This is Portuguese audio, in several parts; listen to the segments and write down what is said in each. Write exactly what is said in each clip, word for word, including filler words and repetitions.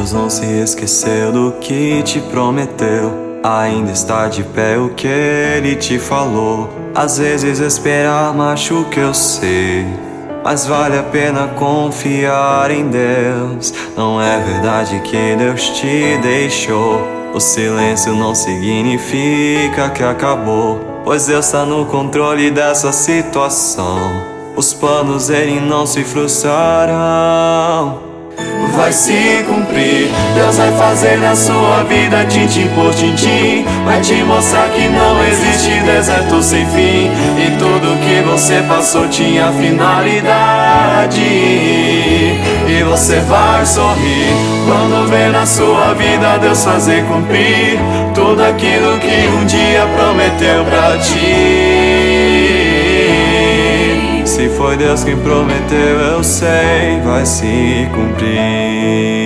Deus não se esqueceu do que te prometeu. Ainda está de pé o que Ele te falou. Às vezes esperar machuca, eu sei, mas vale a pena confiar em Deus. Não é verdade que Deus te deixou. O silêncio não significa que acabou, pois Deus está no controle dessa situação. Os planos Ele não se frustrarão. Vai se cumprir, Deus vai fazer na sua vida tintim por tintim. Vai te mostrar que não existe deserto sem fim, e tudo que você passou tinha finalidade. E você vai sorrir quando ver na sua vida Deus fazer cumprir tudo aquilo que um dia prometeu pra ti. Se foi Deus quem prometeu, eu sei, vai se cumprir.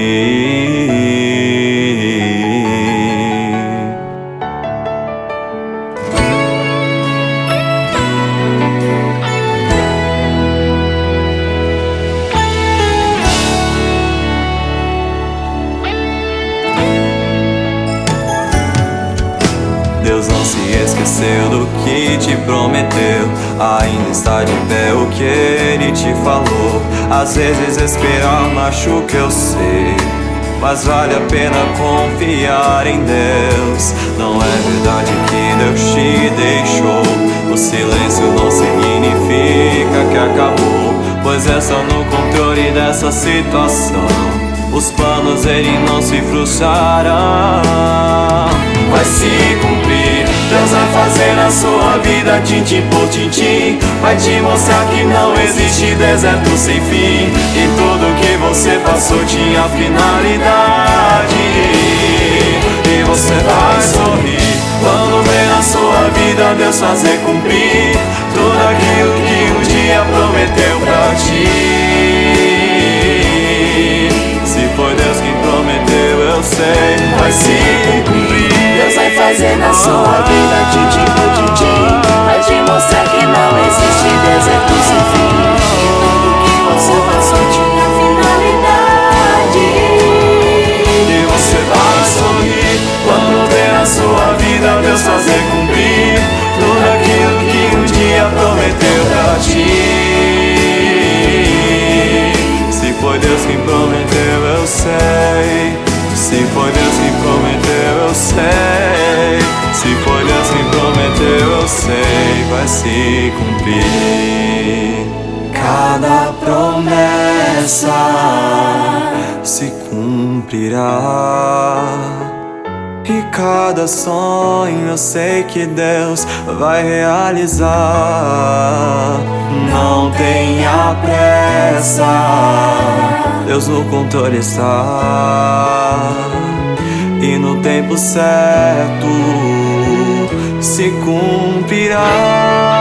Deus não se esqueceu do que te prometeu. Ainda está de pé o que Ele te falou. Às vezes esperar machuca, eu sei, mas vale a pena confiar em Deus. Não é verdade que Deus te deixou. O silêncio não significa que acabou, pois é só no controle dessa situação. Os planos Ele não se frustrarão. Vai se cumprir, Deus vai fazer na sua vida tintim por tintim. Vai te mostrar que não existe deserto sem fim, e tudo que você passou tinha finalidade. E você vai sorrir quando ver na sua vida Deus fazer cumprir tudo aquilo que um dia prometeu pra ti. Se foi Deus quem prometeu, eu sei, vai se cumprir. Deus vai fazer na sua vida tintim por tintim. Vai te mostrar que não existe deserto sem fim, e tudo que você passou tinha finalidade. E você vai sorrir quando ver na sua vida Deus fazer cumprir tudo aquilo que um dia prometeu pra ti. Se foi Deus quem prometeu, eu sei. Se foi Deus quem prometeu, eu sei. Se foi Deus quem prometeu, eu sei, vai se cumprir. Cada promessa se cumprirá, e cada sonho eu sei que Deus vai realizar. Não tenha pressa, Deus no controle está, e no tempo certo se cumprirá.